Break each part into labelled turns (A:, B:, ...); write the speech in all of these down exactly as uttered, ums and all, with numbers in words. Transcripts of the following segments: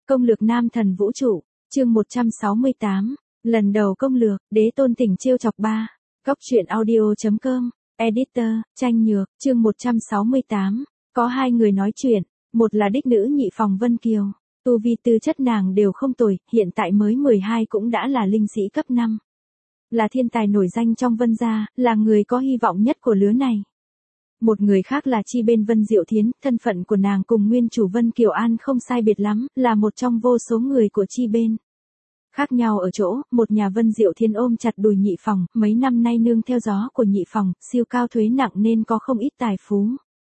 A: Công lược nam thần vũ trụ, chương một trăm sáu mươi tám, lần đầu công lược, đế tôn tỉnh trêu chọc ba. Góc truyện audio.com, editor, Tranh Nhược, chương một trăm sáu mươi tám, có hai người nói chuyện, một là đích nữ nhị phòng Vân Kiều, tu vi tư chất nàng đều không tồi, hiện tại mới mười hai cũng đã là linh sĩ cấp năm. Là thiên tài nổi danh trong Vân gia, là người có hy vọng nhất của lứa này. Một người khác là Chi bên Vân Diệu Thiến, thân phận của nàng cùng nguyên chủ Vân Kiều An không sai biệt lắm, là một trong vô số người của Chi bên. Khác nhau ở chỗ, một nhà Vân Diệu Thiến ôm chặt đùi nhị phòng, mấy năm nay nương theo gió của nhị phòng, siêu cao thuế nặng nên có không ít tài phú.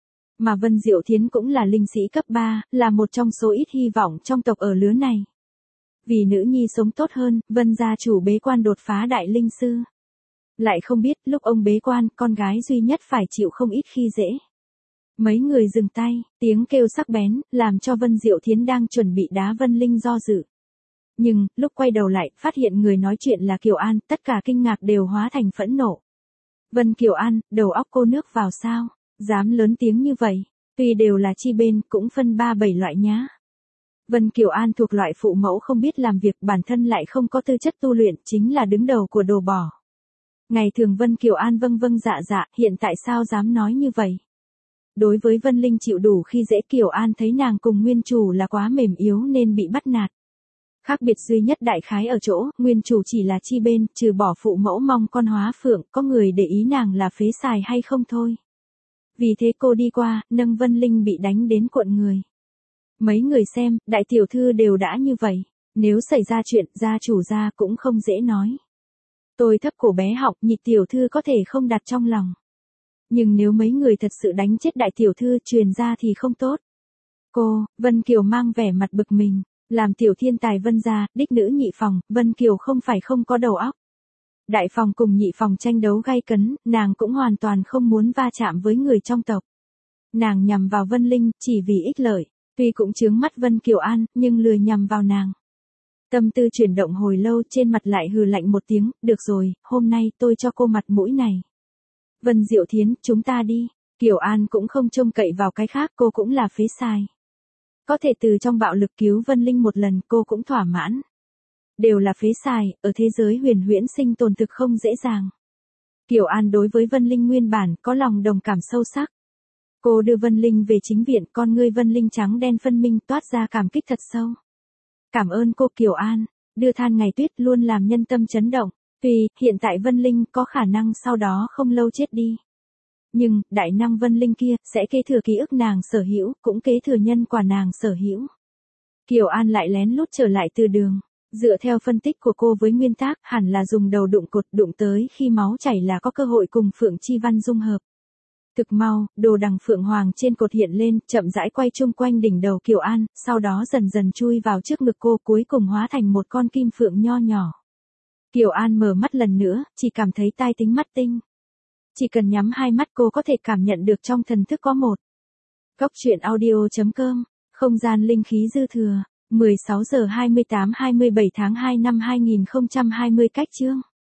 A: Mà Vân Diệu Thiến cũng là linh sĩ cấp ba, là một trong số ít hy vọng trong tộc ở lứa này. Vì nữ nhi sống tốt hơn, Vân gia chủ bế quan đột phá đại linh sư. Lại không biết, lúc ông bế quan, con gái duy nhất phải chịu không ít khi dễ. Mấy người dừng tay, tiếng kêu sắc bén, làm cho Vân Diệu Thiến đang chuẩn bị đá Vân Linh do dự. Nhưng, lúc quay đầu lại, phát hiện người nói chuyện là Kiều An, tất cả kinh ngạc đều hóa thành phẫn nộ. Vân Kiều An, đầu óc cô nước vào sao? Dám lớn tiếng như vậy, tuy đều là Chi bên, cũng phân ba bảy loại nhá. Vân Kiều An thuộc loại phụ mẫu không biết làm việc, bản thân lại không có tư chất tu luyện, chính là đứng đầu của đồ bỏ. Ngày thường Vân Kiều An vâng vâng dạ dạ, hiện tại sao dám nói như vậy? Đối với Vân Linh chịu đủ khi dễ, Kiều An thấy nàng cùng nguyên chủ là quá mềm yếu nên bị bắt nạt. Khác biệt duy nhất đại khái ở chỗ, nguyên chủ chỉ là Chi bên, trừ bỏ phụ mẫu mong con hóa phượng, có người để ý nàng là phế xài hay không thôi. Vì thế cô đi qua, nâng Vân Linh bị đánh đến cuộn người. Mấy người xem, đại tiểu thư đều đã như vậy, nếu xảy ra chuyện, gia chủ gia cũng không dễ nói. Tôi thấp cổ bé họng, nhị tiểu thư có thể không đặt trong lòng. Nhưng nếu mấy người thật sự đánh chết đại tiểu thư truyền ra thì không tốt. Cô, Vân Kiều mang vẻ mặt bực mình, làm tiểu thiên tài Vân gia, đích nữ nhị phòng, Vân Kiều không phải không có đầu óc. Đại phòng cùng nhị phòng tranh đấu gay cấn, nàng cũng hoàn toàn không muốn va chạm với người trong tộc. Nàng nhằm vào Vân Linh, chỉ vì ích lợi, tuy cũng chướng mắt Vân Kiều An, nhưng lười nhằm vào nàng. Tâm tư chuyển động hồi lâu, trên mặt lại hừ lạnh một tiếng, được rồi, hôm nay tôi cho cô mặt mũi này. Vân Diệu Thiến, chúng ta đi. Kiều An cũng không trông cậy vào cái khác, cô cũng là phế xài. Có thể từ trong bạo lực cứu Vân Linh một lần, cô cũng thỏa mãn. Đều là phế xài, ở thế giới huyền huyễn sinh tồn thực không dễ dàng. Kiều An đối với Vân Linh nguyên bản có lòng đồng cảm sâu sắc. Cô đưa Vân Linh về chính viện, con ngươi Vân Linh trắng đen phân minh toát ra cảm kích thật sâu. Cảm ơn cô Kiều An, đưa than ngày tuyết luôn làm nhân tâm chấn động, tuy hiện tại Vân Linh có khả năng sau đó không lâu chết đi. Nhưng, đại năng Vân Linh kia, sẽ kế thừa ký ức nàng sở hữu, cũng kế thừa nhân quả nàng sở hữu. Kiều An lại lén lút trở lại từ đường, dựa theo phân tích của cô với nguyên tác, hẳn là dùng đầu đụng cột đụng tới khi máu chảy là có cơ hội cùng Phượng Chi Văn dung hợp. Thực mau, đồ đằng Phượng Hoàng trên cột hiện lên, chậm rãi quay chung quanh đỉnh đầu Kiều An, sau đó dần dần chui vào trước ngực cô, cuối cùng hóa thành một con kim phượng nho nhỏ. Kiều An mở mắt lần nữa, chỉ cảm thấy tai tính mắt tinh. Chỉ cần nhắm hai mắt cô có thể cảm nhận được trong thần thức có một. Góc truyện audio.com, không gian linh khí dư thừa, mười sáu giờ hai mươi tám hai mươi bảy tháng hai năm hai nghìn không trăm hai mươi cách chương.